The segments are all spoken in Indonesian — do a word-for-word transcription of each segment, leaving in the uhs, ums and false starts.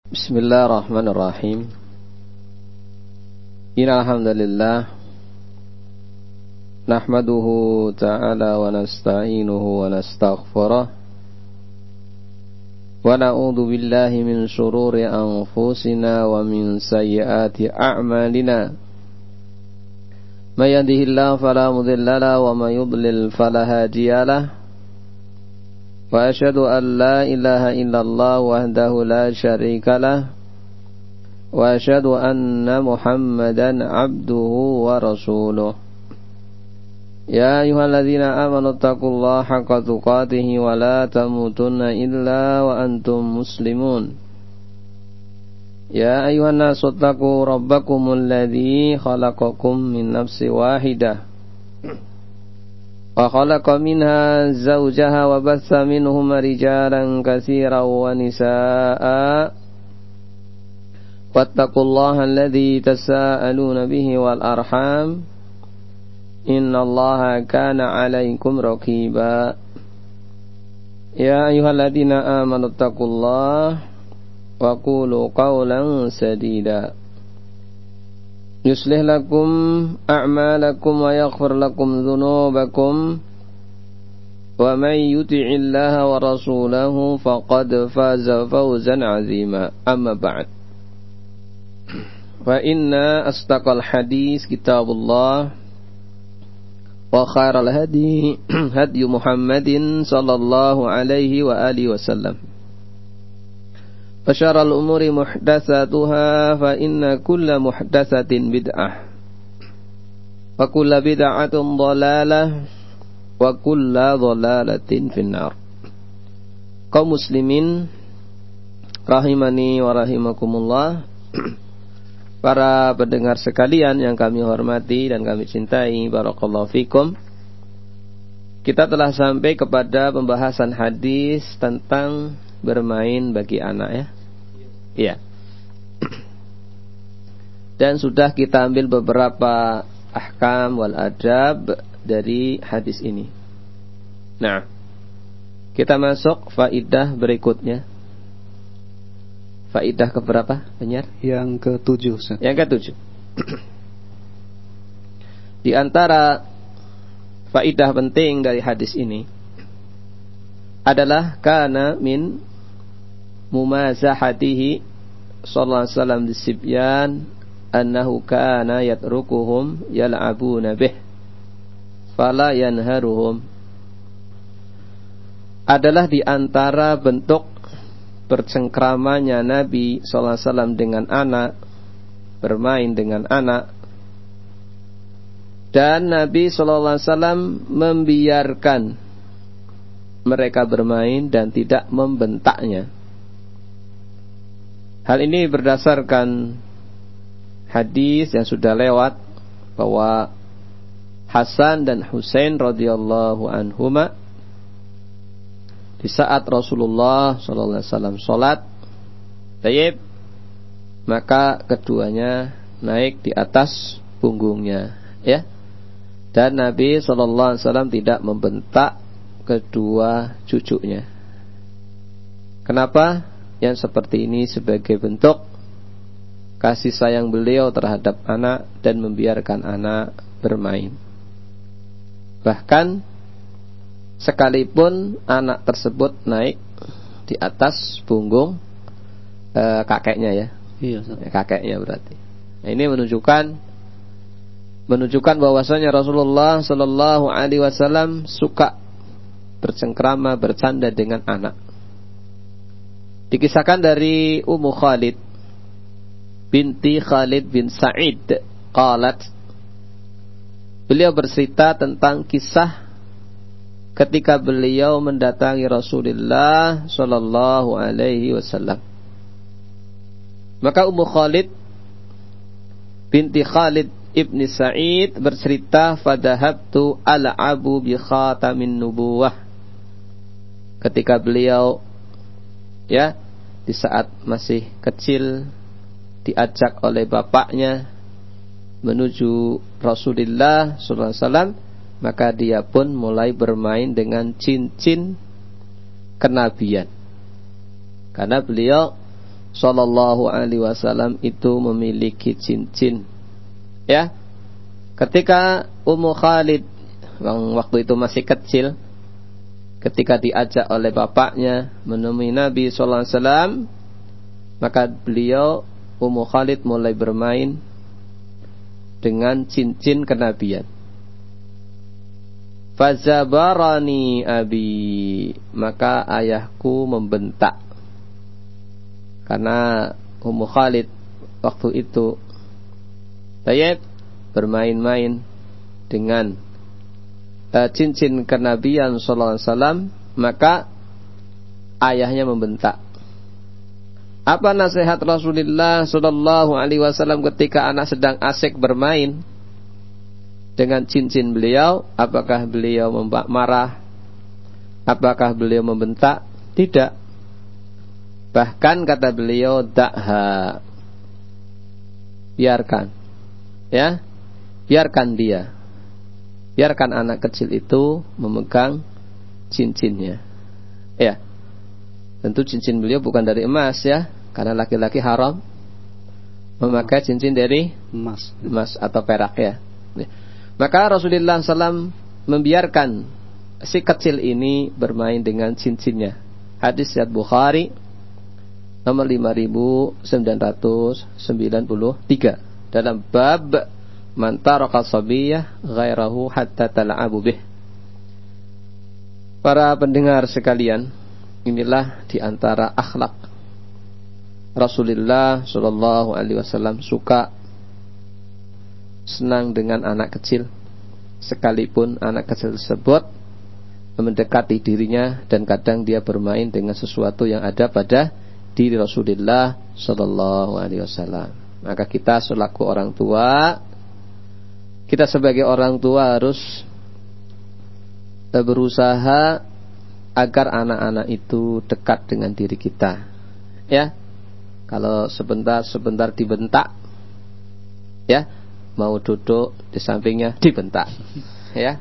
Bismillahirrahmanirrahim. Innal hamdalillah nahmaduhu ta'ala wa nasta'inuhu wa nastaghfiruh wa na'udzu billahi min shururi anfusina wa min sayyiati a'malina. May yahdihillahu fala mudilla lahu wa may yudlil fala hadiya lahu. Wa asyhadu an la ilaha illallah wahdahu la syarika lah wa asyhadu anna Muhammadan abduhu wa rasuluh. Ya ayyuhalladzina amanu taqullaha haqqa tuqatih wa la tamutunna illa wa antum muslimun. Ya ayyuhan nasu taqu rabbakumul ladzi khalaqakum min nafsin wahidah wa khalaqa minha zawjaha wa batha minhuma rijalan katsiran wa nisaa'a wattaqullaha alladzi tasaaluna bihi wal arham innallaha kana 'alaikum raqiba. Ya ayyuhalladzina amanu taqullaha wa qulu qawlan sadida yuslih lakum a'malakum wa yaghfir lakum dhunubakum wa may yuti'illaha wa rasulahu faqad faza fawzan 'azima. Amma ba'd. Fa inna astaqal hadis kitabullah wa khairal hadi hadi Muhammadin sallallahu alaihi wa alihi wasallam. Fasyaral umuri muhdatsatuha fa inna kulla muhdatsatin bid'ah wa kulla bid'atin dhalalah wa kulla dhalalatin finnar. Kaum muslimin rahimani wa rahimakumullah, para pendengar sekalian yang kami hormati dan kami cintai, barakallahu fikum. Kita telah sampai kepada pembahasan hadis tentang bermain bagi anak, ya. Iya. Dan sudah kita ambil beberapa ahkam wal adab dari hadis ini. Nah, kita masuk faidah berikutnya. Faidah keberapa, Benyar? Yang ketujuh, Ustaz. Yang ketujuh. Di antara faidah penting dari hadis ini adalah kana min mumazahatihi sallallahu alaihi wasallam disibyan annahu kana yatrukuhum yal'abuna bih fala yanharuhum. Adalah di antara bentuk bercengkramanya Nabi sallallahu alaihi wasallam dengan anak, bermain dengan anak, dan Nabi sallallahu alaihi wasallam membiarkan mereka bermain dan tidak membentaknya. Hal ini berdasarkan hadis yang sudah lewat bahwa Hasan dan Husain radhiyallahu anhuma di saat Rasulullah sallallahu alaihi wasallam salat, tayyib, maka keduanya naik di atas punggungnya, ya. Dan Nabi sallallahu alaihi wasallam tidak membentak kedua cucunya. Kenapa? Yang seperti ini sebagai bentuk kasih sayang beliau terhadap anak dan membiarkan anak bermain. Bahkan sekalipun anak tersebut naik di atas punggung e, kakeknya, ya. Iya, kakeknya berarti. Nah, ini menunjukkan menunjukkan bahwasanya Rasulullah sallallahu alaihi wasallam suka bercengkrama, bercanda dengan anak. Dikisahkan dari Ummu Khalid binti Khalid bin Sa'id qalat, beliau bercerita tentang kisah ketika beliau mendatangi Rasulullah sallallahu alaihi wasallam. Maka Ummu Khalid binti Khalid ibni Sa'id bercerita, fadahabtu al'abu bi khatamin nubuwah. Ketika beliau, ya, di saat masih kecil diajak oleh bapaknya menuju Rasulullah sallallahu alaihi wasallam, maka dia pun mulai bermain dengan cincin kenabian. Karena beliau Sallallahu alaihi wasallam itu memiliki cincin. Ya. Ketika Ummu Khalid yang waktu itu masih kecil, ketika diajak oleh bapaknya menemui Nabi sallallahu alaihi wasallam, maka beliau Ummu Khalid mulai bermain dengan cincin kenabian. Fazabarani abi, maka ayahku membentak. Karena Ummu Khalid waktu itu Tayyib bermain-main dengan uh, cincin kenabian sallallahu alaihi wasallam, maka ayahnya membentak. Apa nasihat Rasulullah sallallahu alaihi wasallam ketika anak sedang asik bermain dengan cincin beliau? Apakah beliau marah? Apakah beliau membentak? Tidak. Bahkan kata beliau, dakha, biarkan, ya, biarkan dia, biarkan anak kecil itu memegang cincinnya. Ya, tentu cincin beliau bukan dari emas, ya, karena laki-laki haram memakai cincin dari emas, emas atau perak, ya. Maka Rasulullah sallallahu alaihi wasallam membiarkan si kecil ini bermain dengan cincinnya. Hadis riwayat Bukhari nomor lima ribu sembilan ratus sembilan puluh tiga dalam bab man taraka sabiyah ghairahu hatta tal'abu bih. Para pendengar sekalian, inilah di antara akhlak Rasulullah sallallahu alaihi wasallam, suka senang dengan anak kecil, sekalipun anak kecil tersebut mendekati dirinya dan kadang dia bermain dengan sesuatu yang ada pada diri Rasulullah sallallahu alaihi wasallam. Maka kita selaku orang tua, kita sebagai orang tua harus berusaha agar anak-anak itu dekat dengan diri kita. Ya, kalau sebentar-sebentar dibentak, ya, mau duduk di sampingnya dibentak, ya,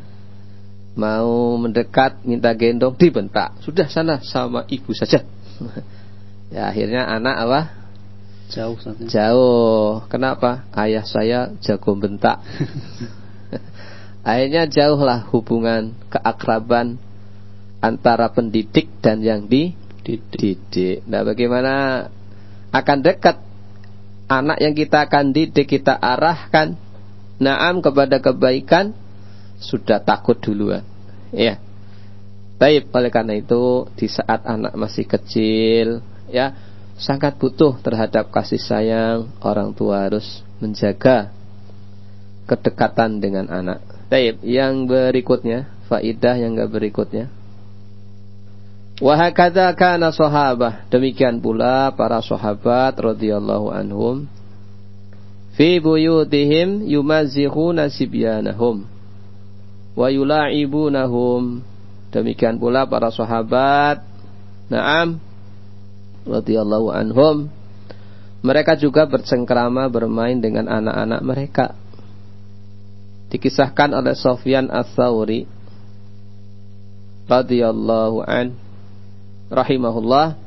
mau mendekat minta gendong dibentak. Sudah, sana sama ibu saja. Ya, akhirnya anak apa? Jauh saatnya. Jauh. Kenapa? Ayah saya jago bentak. Akhirnya jauhlah hubungan keakraban antara pendidik dan yang dididik. Nah, bagaimana akan dekat anak yang kita akan didik, kita arahkan na'am kepada kebaikan, sudah takut duluan. Ya. Baik, oleh karena itu di saat anak masih kecil, ya, sangat butuh terhadap kasih sayang. Orang tua harus menjaga kedekatan dengan anak. Baik, yang berikutnya, faidah yang berikutnya, wa hakadza kana sahabah, demikian pula para sahabat radhiyallahu anhum, fi buyutihim yumazzihuna sibyanahum wa yula'ibunahum. Demikian pula para sahabat, na'am, radhiyallahu anhum, mereka juga bercengkrama bermain dengan anak-anak mereka. Dikisahkan oleh Sufyan Ats-Tsauri radhiyallahu an rahimahullah,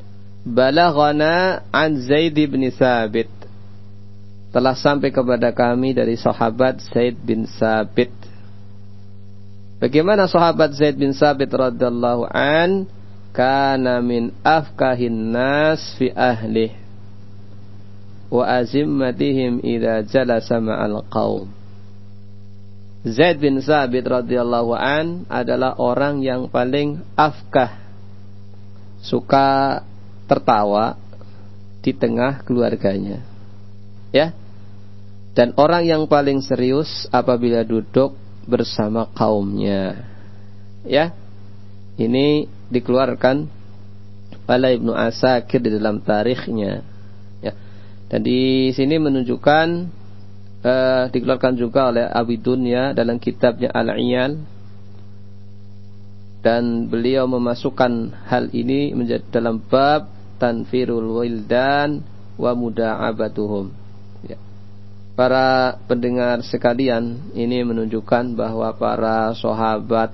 balaghana an Zaid bin Tsabit, telah sampai kepada kami dari sahabat Zaid bin Tsabit. Bagaimana sahabat Zaid bin Tsabit radhiyallahu an? Kana min afkahin nas fi ahlih wa azimmatihim idza jalasa ma'al qaum. Zaid bin Tsabit radhiyallahu an adalah orang yang paling afkah, suka tertawa di tengah keluarganya, ya, dan orang yang paling serius apabila duduk bersama kaumnya, ya. Ini dikeluarkan oleh Ibnu Asakir di dalam tarikhnya, ya. Dan di sini menunjukkan Uh, dikeluarkan juga oleh Abi Dunya dalam kitabnya Al-Iyal, dan beliau memasukkan hal ini menjadi dalam bab tanfirul wildan wa muda'abatuhum, ya. Para pendengar sekalian, ini menunjukkan bahwa para sahabat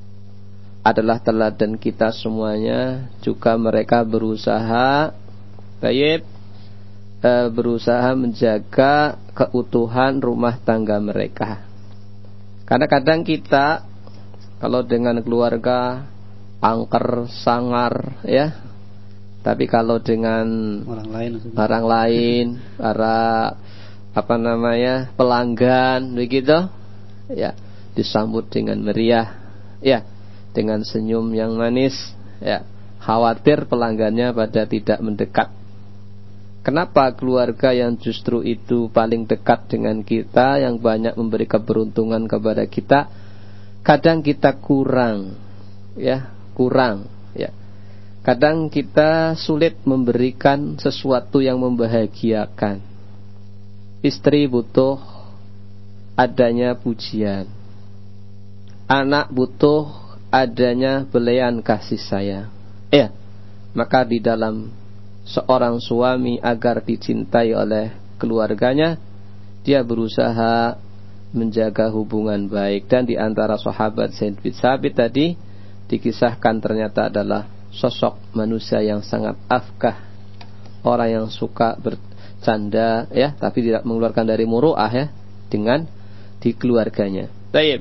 adalah teladan kita semuanya. Juga mereka berusaha Tayyib, e, berusaha menjaga keutuhan rumah tangga mereka. Karena kadang kita kalau dengan keluarga angker sangar ya, tapi kalau dengan orang lain, orang lain, para apa namanya pelanggan begitu, ya disambut dengan meriah, ya dengan senyum yang manis, ya khawatir pelanggannya pada tidak mendekat. Kenapa keluarga yang justru itu paling dekat dengan kita, yang banyak memberi keberuntungan kepada kita, kadang kita kurang, ya kurang, ya. Kadang kita sulit memberikan sesuatu yang membahagiakan. Istri butuh adanya pujian, anak butuh adanya belayan kasih sayang. Ya, maka di dalam seorang suami agar dicintai oleh keluarganya, dia berusaha menjaga hubungan baik. Dan di antara sahabat Zaid bin Tsabit tadi dikisahkan ternyata adalah sosok manusia yang sangat afkah, orang yang suka bercanda ya, tapi tidak mengeluarkan dari muru'ah ya, dengan di keluarganya. Baik.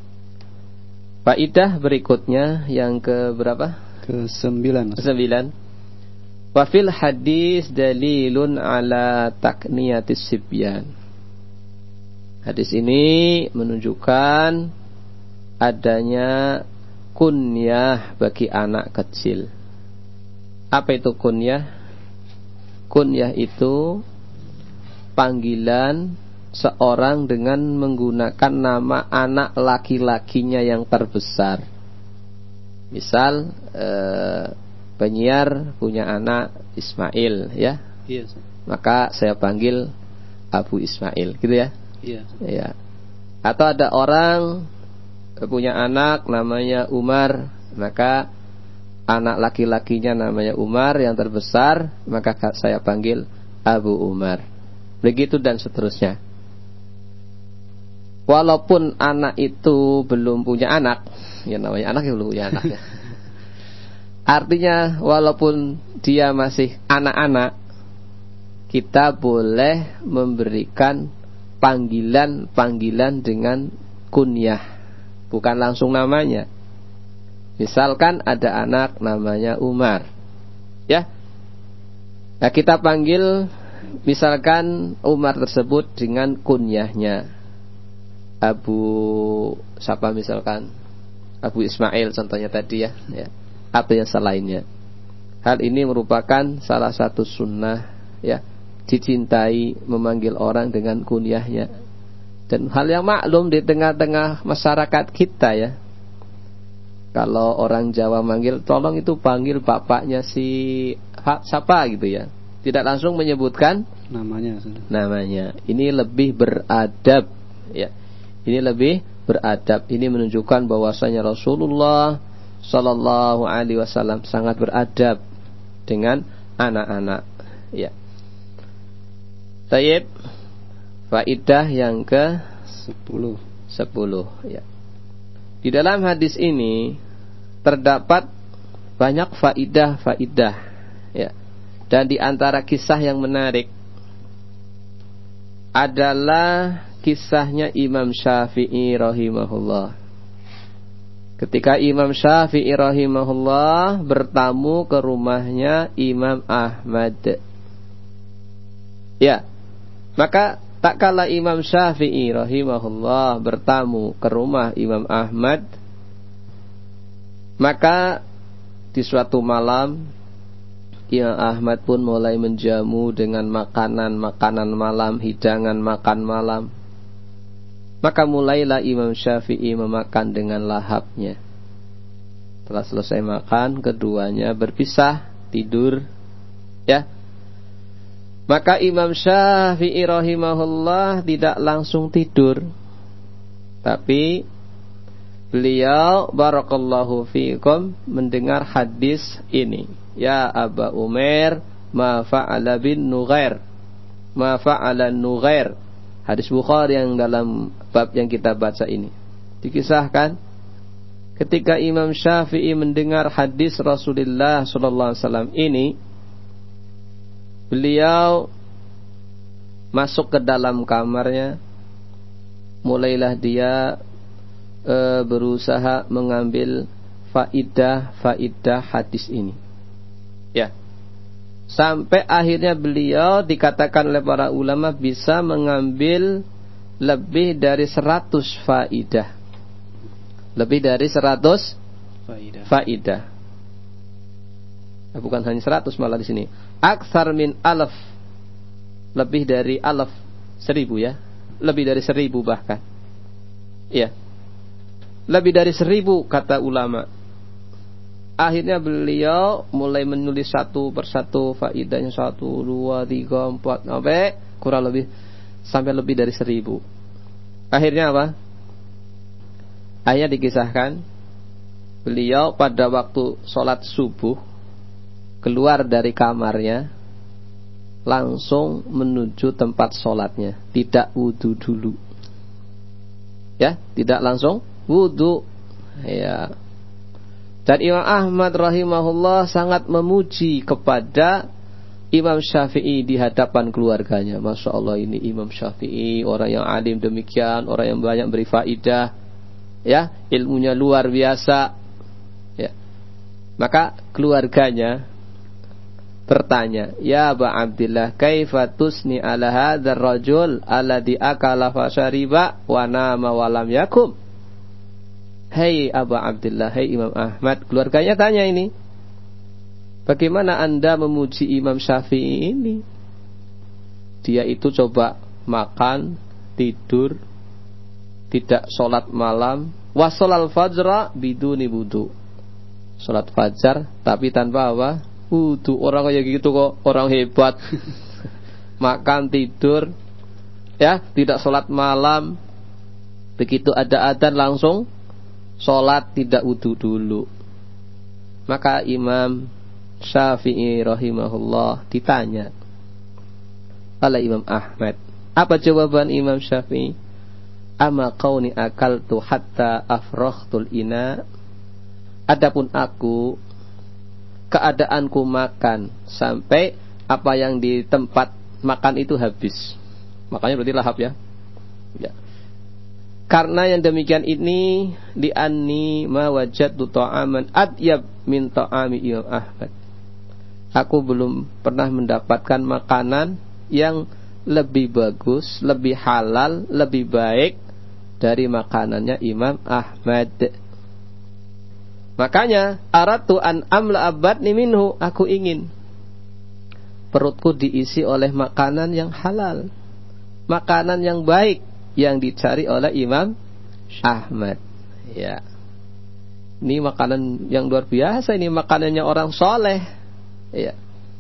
Faidah berikutnya yang ke berapa? Ke sembilan. Sembilan. Wa fil hadis dalilun ala takniyatis sibyan. Hadis ini menunjukkan adanya kunyah bagi anak kecil. Apa itu kunyah? Kunyah itu panggilan seorang dengan menggunakan nama anak laki-lakinya yang terbesar. Misal eh, penyiar punya anak Ismail ya. Iya. Maka saya panggil Abu Ismail, gitu ya. Iya. Ya. Atau ada orang punya anak namanya Umar, maka anak laki-lakinya namanya Umar yang terbesar, maka saya panggil Abu Umar. Begitu dan seterusnya. Walaupun anak itu belum punya anak, ya namanya anak yang belum punya anak ya. Artinya walaupun dia masih anak-anak, kita boleh memberikan panggilan-panggilan dengan kunyah, bukan langsung namanya. Misalkan ada anak namanya Umar, ya. Nah kita panggil misalkan Umar tersebut dengan kunyahnya Abu siapa misalkan Abu Ismail contohnya tadi ya, ya. Atau yang selainnya. Hal ini merupakan salah satu sunnah ya, dicintai memanggil orang dengan kunyahnya. Dan hal yang maklum di tengah-tengah masyarakat kita ya. Kalau orang Jawa manggil, tolong itu panggil bapaknya si siapa gitu ya. Tidak langsung menyebutkan namanya. Namanya. Ini lebih beradab ya. Ini lebih beradab. Ini menunjukkan bahwasanya Rasulullah Sallallahu Alaihi Wasallam sangat beradab dengan anak-anak ya. Tayyib. Faidah yang ke sepuluh. Sepuluh ya. Di dalam hadis ini terdapat banyak faidah-faidah ya. Dan di antara kisah yang menarik adalah kisahnya Imam Syafi'i rahimahullah. Ketika Imam Syafi'i rahimahullah bertamu ke rumahnya Imam Ahmad. Ya. Maka tak kala Imam Syafi'i rahimahullah bertamu ke rumah Imam Ahmad, maka di suatu malam Imam Ahmad pun mulai menjamu dengan makanan-makanan malam, hidangan makan malam. Maka mulailah Imam Syafi'i memakan dengan lahapnya. Setelah selesai makan, keduanya berpisah tidur, ya. Maka Imam Syafi'i rahimahullah tidak langsung tidur, tapi beliau barakallahu fiikum mendengar hadis ini. Ya Aba Umair, ma fa'ala bin Nughair, ma fa'ala Nughair. Hadis Bukhari yang dalam bab yang kita baca ini dikisahkan ketika Imam Syafi'i mendengar hadis Rasulullah sallallahu alaihi wasallam ini, beliau masuk ke dalam kamarnya, mulailah dia e, berusaha mengambil faidah-faidah hadis ini. Ya. Sampai akhirnya beliau dikatakan oleh para ulama bisa mengambil lebih dari seratus faidah. Lebih dari seratus faidah. faidah. Nah, bukan hanya seratus malah di sini. Aktsar min alaf. Lebih dari alaf, seribu ya. Lebih dari seribu bahkan. Iya. Lebih dari seribu kata ulama. Akhirnya beliau mulai menulis satu persatu faidahnya, satu, dua, tiga, empat, sampai kurang lebih sampai lebih dari seribu. Akhirnya apa? Akhirnya dikisahkan beliau pada waktu sholat subuh keluar dari kamarnya langsung menuju tempat sholatnya, tidak wudu dulu. Ya, tidak langsung wudu. Ya. Dan Imam Ahmad rahimahullah sangat memuji kepada Imam Syafi'i di hadapan keluarganya. Masya Allah, ini Imam Syafi'i, orang yang alim demikian, orang yang banyak beri faidah, ya, ilmunya luar biasa. Ya. Maka keluarganya bertanya, ya Aba Abdillah, kaifa tusni ala hadzal rajul alladhi akala fasyariba wa nama wa lam yakum. Hei Aba Abdillah, hei Imam Ahmad, keluarganya tanya ini, bagaimana anda memuji Imam Syafi'i ini? Dia itu coba makan, tidur, tidak sholat malam, wasolal fajra biduni wudu. Sholat fajar tapi tanpa apa? Wudu. Orang kayak gitu kok, orang hebat. Makan, tidur, ya, tidak sholat malam. Begitu ada adzan langsung sholat, tidak wudu dulu. Maka Imam Syafi'i rahimahullah ditanya oleh Imam Ahmad. Apa jawaban Imam Syafi'i? Ama qauni akaltu hatta afraghtul ina. Adapun aku, keadaanku makan sampai apa yang di tempat makan itu habis. Makanya berarti lahap ya. Ya. Karena yang demikian ini li'anni ma wajadtu ta'aman adyab min ta'ami Imam Ahmad. Aku belum pernah mendapatkan makanan yang lebih bagus, lebih halal, lebih baik dari makanannya Imam Ahmad. Makanya aratu an amla abadni minhu, aku ingin perutku diisi oleh makanan yang halal, makanan yang baik yang dicari oleh Imam Ahmad. Ya. Ini makanan yang luar biasa, ini makanannya orang soleh. Ya.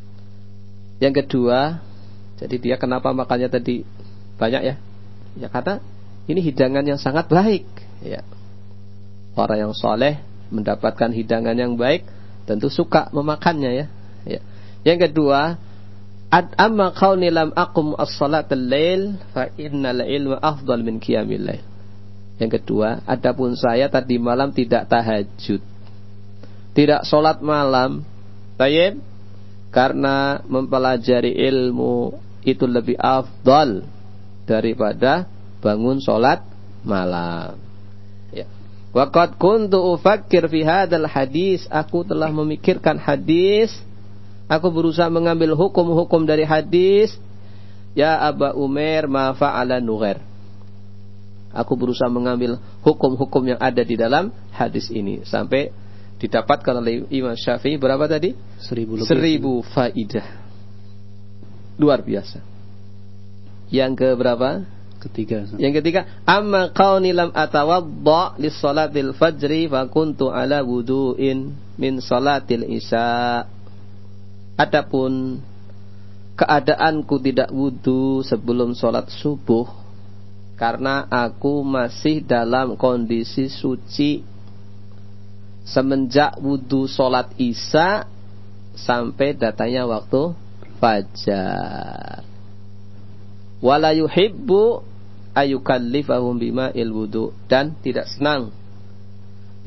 Yang kedua, jadi dia kenapa makannya tadi banyak ya? Ya karena ini hidangan yang sangat baik. Ya. Orang yang soleh mendapatkan hidangan yang baik tentu suka memakannya ya. Ya. Yang kedua, Ad amma qauni lam aqum as-salatal lail fa innal ilma afdal min qiyamil lail. Yang kedua, adapun saya tadi malam tidak tahajud, tidak sholat malam, tayyib, karena mempelajari ilmu itu lebih afdal daripada bangun sholat malam. Ya. Wa qad kuntu ufakkir fi hadzal hadis, aku telah memikirkan hadis. Aku berusaha mengambil hukum-hukum dari hadis. Ya Aba Umair ma fa'ala Nughair. Aku berusaha mengambil hukum-hukum yang ada di dalam hadis ini. Sampai didapatkan oleh Imam Syafi'i berapa tadi? Seribu, Seribu faidah. Luar biasa. Yang ke berapa? Ketiga. Yang ketiga, amma qauni lam atawadda lis salatil fajri fa kuntu ala wudu'in min salatil isya. Adapun keadaanku tidak wudu sebelum sholat subuh karena aku masih dalam kondisi suci semenjak wudu sholat isya sampai datanya waktu fajar. Wala yuhibbu ayukallifahum bima'il wudu, dan tidak senang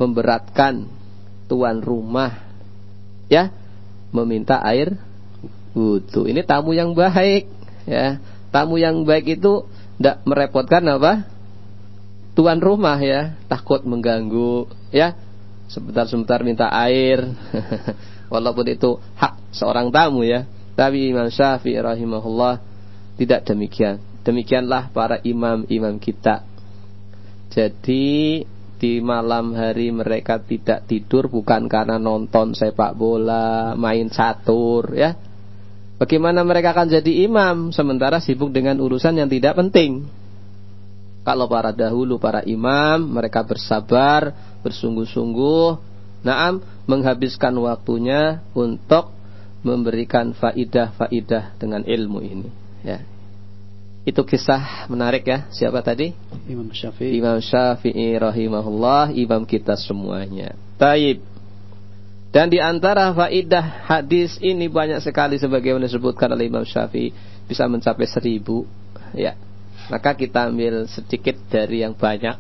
memberatkan tuan rumah ya meminta air wudu. Ini tamu yang baik, ya. Tamu yang baik itu tidak merepotkan apa? Tuan rumah, ya, takut mengganggu, ya. Sebentar-sebentar minta air. Walaupun itu hak seorang tamu, ya. Tapi Imam Syafi'i rahimahullah tidak demikian. Demikianlah para imam-imam kita. Jadi di malam hari mereka tidak tidur bukan karena nonton sepak bola, main catur, ya. Bagaimana mereka akan jadi imam sementara sibuk dengan urusan yang tidak penting? Kalau para dahulu, para imam, mereka bersabar, bersungguh-sungguh, naam, menghabiskan waktunya untuk memberikan faidah-faidah dengan ilmu ini, ya. Itu kisah menarik, ya. Siapa tadi? Imam Syafi'i. Imam Syafi'i rahimahullah, imam kita semuanya. Taib. Dan di antara faidah hadis ini banyak sekali sebagaimana disebutkan oleh Imam Syafi'i, bisa mencapai seribu, ya. Maka kita ambil sedikit dari yang banyak.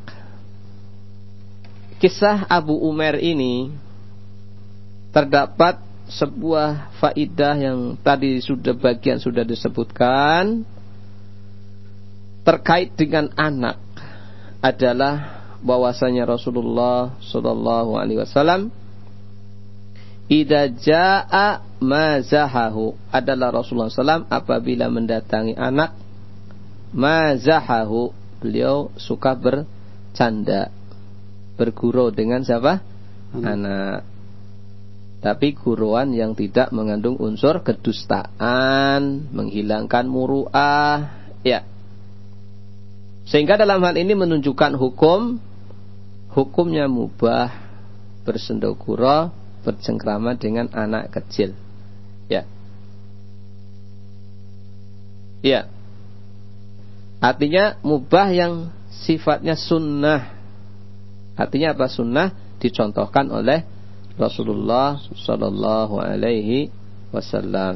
Kisah Abu Umair ini terdapat sebuah faidah yang tadi sudah bagian sudah disebutkan terkait dengan anak, adalah bahwasanya Rasulullah sallallahu alaihi wasallam idza jaa mazahahu, adalah Rasulullah sallallahu alaihi wasallam apabila mendatangi anak, mazahahu, beliau suka bercanda, bergurau dengan siapa? Anak. Anak. Tapi guruan yang tidak mengandung unsur kedustaan, menghilangkan muru'ah, ya. Sehingga dalam hal ini menunjukkan hukum, hukumnya mubah bersendogura, bercengkrama dengan anak kecil, ya. Ya. Artinya mubah yang sifatnya sunnah. Artinya apa sunnah? Dicontohkan oleh Rasulullah sallallahu alaihi wasallam.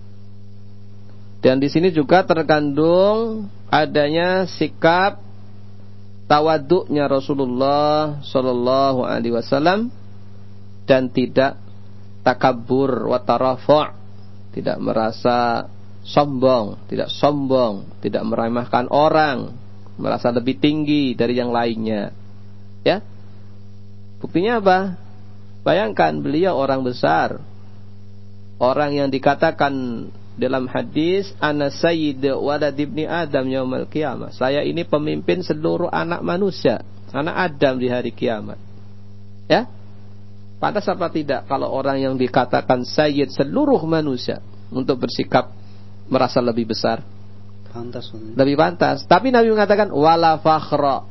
Dan di sini juga terkandung adanya sikap tawaduknya Rasulullah sallallahu alaihi wasallam dan tidak takabur wa tarafu', tidak merasa sombong, tidak sombong, tidak meremehkan orang, merasa lebih tinggi dari yang lainnya. Ya. Buktinya apa? Bayangkan beliau orang besar, orang yang dikatakan dalam hadis ana sayyid walad ibni Adam yaumal qiyamah, saya ini pemimpin seluruh anak manusia, anak Adam di hari kiamat. Ya? Pantas apa tidak kalau orang yang dikatakan sayyid seluruh manusia untuk bersikap merasa lebih besar? Pantas. Lebih pantas. Tapi Nabi mengatakan wala fakhra,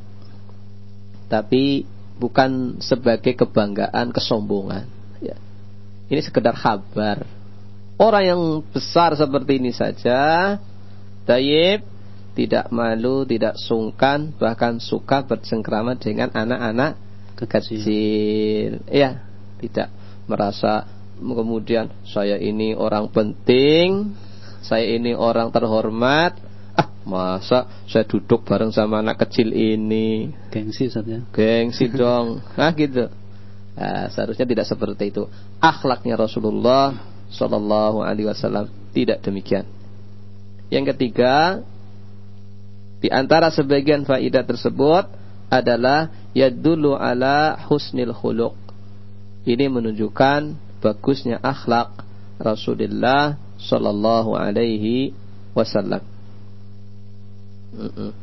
tapi bukan sebagai kebanggaan, kesombongan, ya. Ini sekedar kabar. Orang yang besar seperti ini saja, tayyib, tidak malu, tidak sungkan, bahkan suka bercengkrama dengan anak-anak kecil. kecil. Ya, tidak merasa kemudian saya ini orang penting, saya ini orang terhormat. Ah, masa saya duduk bareng sama anak kecil ini? Gengsi saja. Gengsi dong. Nah gitu. Nah, seharusnya tidak seperti itu. Akhlaknya Rasulullah sallallahu alaihi wasallam tidak demikian. Yang ketiga, di antara sebagian faidah tersebut adalah yadullu ala husnil khuluq. Ini menunjukkan bagusnya akhlak Rasulullah sallallahu alaihi wasallam. Mm-mm.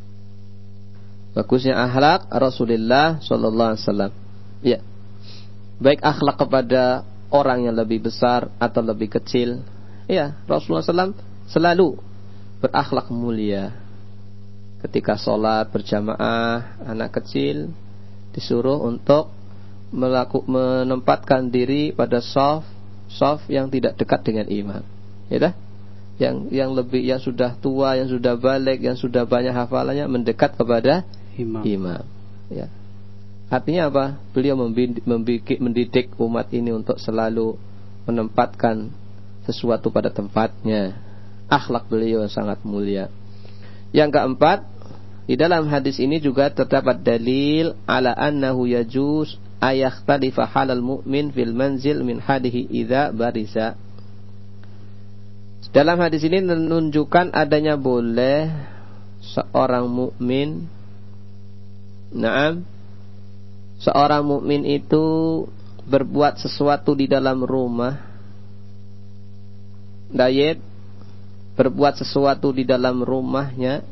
Bagusnya akhlak Rasulullah sallallahu alaihi wasallam. Ya. Baik akhlak kepada orang yang lebih besar atau lebih kecil. Ya, Rasulullah sallallahu alaihi wasallam selalu berakhlak mulia. Ketika sholat berjamaah, anak kecil disuruh untuk melaku, menempatkan diri pada shaf, shaf yang tidak dekat dengan imam. Ya dah? Yang yang lebih, yang sudah tua, yang sudah balik, yang sudah banyak hafalannya mendekat kepada imam. imam. Ya. Artinya apa? Beliau membidik, mendidik umat ini untuk selalu menempatkan sesuatu pada tempatnya. Akhlak beliau sangat mulia. Yang keempat, di dalam hadis ini juga terdapat dalil ala annahu yajuz ayakhtalifa halal mu'min fil manzil min hadihi idza barisa. Dalam hadis ini menunjukkan adanya boleh seorang mukmin, naam, seorang mukmin itu berbuat sesuatu di dalam rumah, dayet, berbuat sesuatu di dalam rumahnya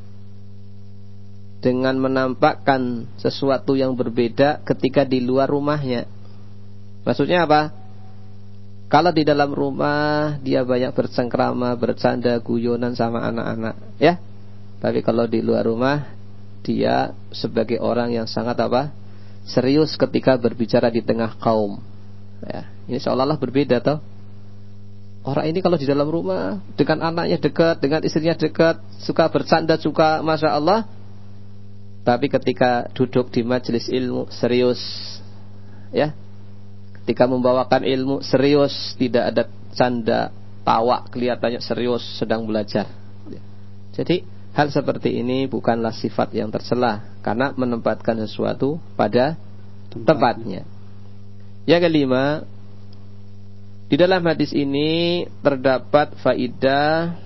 dengan menampakkan sesuatu yang berbeda ketika di luar rumahnya. Maksudnya apa? Kalau di dalam rumah dia banyak bercengkrama, bercanda, guyonan sama anak-anak, ya. Tapi kalau di luar rumah dia sebagai orang yang sangat apa? Serius ketika berbicara di tengah kaum. Ya, ini seolah-olah berbeda toh. Orang ini kalau di dalam rumah dengan anaknya dekat, dengan istrinya dekat, suka bercanda, suka masya Allah. Tapi ketika duduk di majelis ilmu serius, ya. Ketika membawakan ilmu serius, tidak ada canda, tawa, kelihatannya serius sedang belajar. Jadi hal seperti ini bukanlah sifat yang tercela, karena menempatkan sesuatu pada tempatnya. Yang kelima, di dalam hadis ini terdapat faidah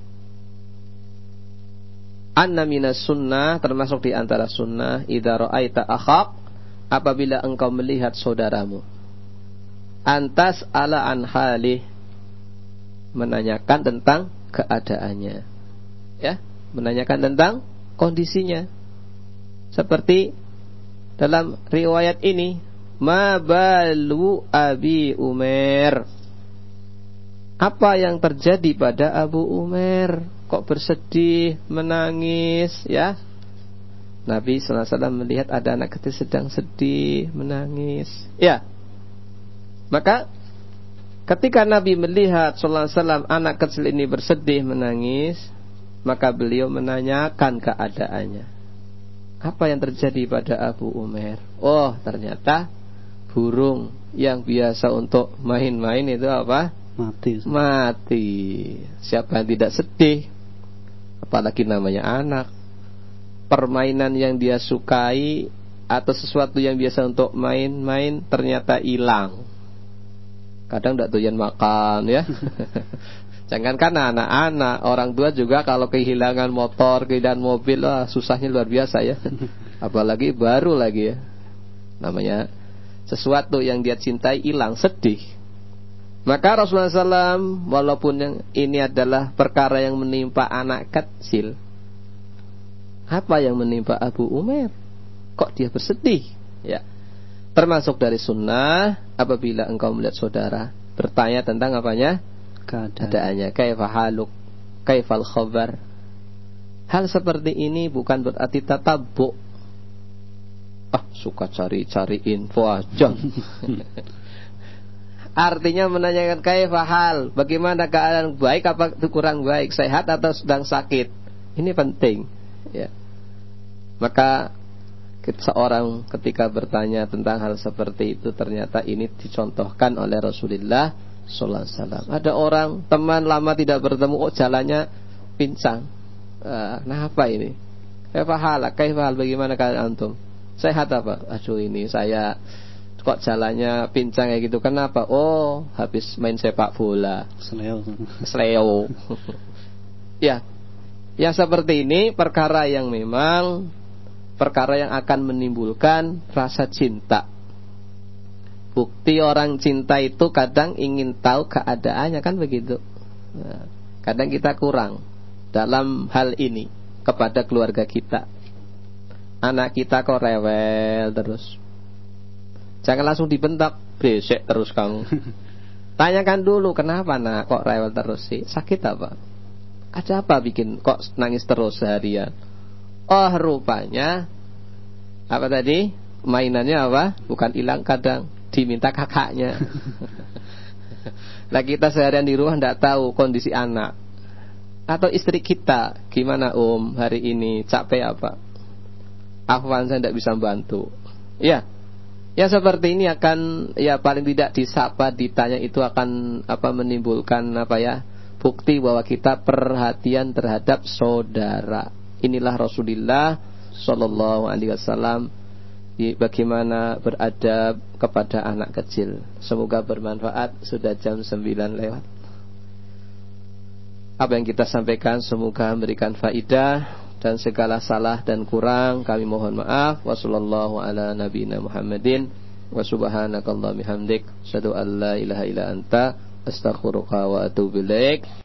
anna minas sunnah, termasuk di antara sunnah, idza ra'aita akhak, apabila engkau melihat saudaramu, antas ala an halih, menanyakan tentang keadaannya, ya, menanyakan tentang kondisinya. Seperti dalam riwayat ini, ma balu Abi Umair, apa yang terjadi pada Abu Umair, kok bersedih, menangis, ya. Nabi sallallahu alaihi wasallam melihat ada anak kecil sedang sedih, menangis, ya. Maka ketika Nabi melihat sallallahu alaihi wasallam anak kecil ini bersedih, menangis, maka beliau menanyakan keadaannya. Apa yang terjadi pada Abu Umair? Oh, ternyata burung yang biasa untuk main-main itu apa? Mati. Mati. Siapa yang tidak sedih? Apalagi namanya anak. Permainan yang dia sukai atau sesuatu yang biasa untuk main-main ternyata hilang. Kadang tidak doyan makan, ya. Jangankan anak-anak, orang tua juga kalau kehilangan motor, kehilangan mobil, wah, susahnya luar biasa, ya. Apalagi baru lagi, ya. Namanya sesuatu yang dia cintai hilang, sedih. Maka Rasulullah shallallahu alaihi wasallam, walaupun yang ini adalah perkara yang menimpa anak kecil, apa yang menimpa Abu Umair? Kok dia bersedih? Ya. Termasuk dari sunnah, apabila engkau melihat saudara, bertanya tentang apanya? Keadaannya. Kaifa haluk, kaifal khabar. Hal seperti ini bukan berarti tatabbu. Ah, suka cari-cari info aja. Artinya menanyakan kaifa hal, bagaimana keadaan, baik apa kurang baik, sehat atau sedang sakit. Ini penting, ya. Maka seorang ketika bertanya tentang hal seperti itu, ternyata ini dicontohkan oleh Rasulullah sallallahu alaihi wasallam. Ada orang teman lama tidak bertemu, oh jalannya pincang. Nah, apa ini? Kaifa halak, kaifa hal, bagaimana keadaan antum? Sehat apa? Aduh, ini saya kok jalannya pincang kayak gitu. Kenapa? Oh, habis main sepak bola. Seleo. Seleo. Ya. Yang seperti ini perkara yang memang perkara yang akan menimbulkan rasa cinta. Bukti orang cinta itu kadang ingin tahu keadaannya, kan begitu. Nah, kadang kita kurang dalam hal ini kepada keluarga kita. Anak kita kok rewel terus. Jangan langsung dibentak, besek terus kamu. Tanyakan dulu, kenapa nak kok rewel terus sih? Sakit apa? Ada apa bikin kok nangis terus seharian? Oh, rupanya apa tadi? Mainannya apa? Bukan hilang, kadang diminta kakaknya. Nah, kita seharian di rumah tidak tahu kondisi anak. Atau istri kita, gimana om hari ini, capek apa? Afwan, saya tidak bisa bantu. Ya, ya seperti ini akan, ya paling tidak disapa, ditanya, itu akan apa, menimbulkan apa ya, bukti bahwa kita perhatian terhadap saudara. Inilah Rasulullah Sallallahu Alaihi Wasallam, bagaimana beradab kepada anak kecil. Semoga bermanfaat. Sudah jam sembilan lewat. Apa yang kita sampaikan semoga memberikan faidah, dan segala salah dan kurang kami mohon maaf. Wassallallahu ala nabiyina Muhammadin wa subhanakallahumma bihamdik asyhadu an la ilaha illa anta astaghfiruka wa atubu ilaik.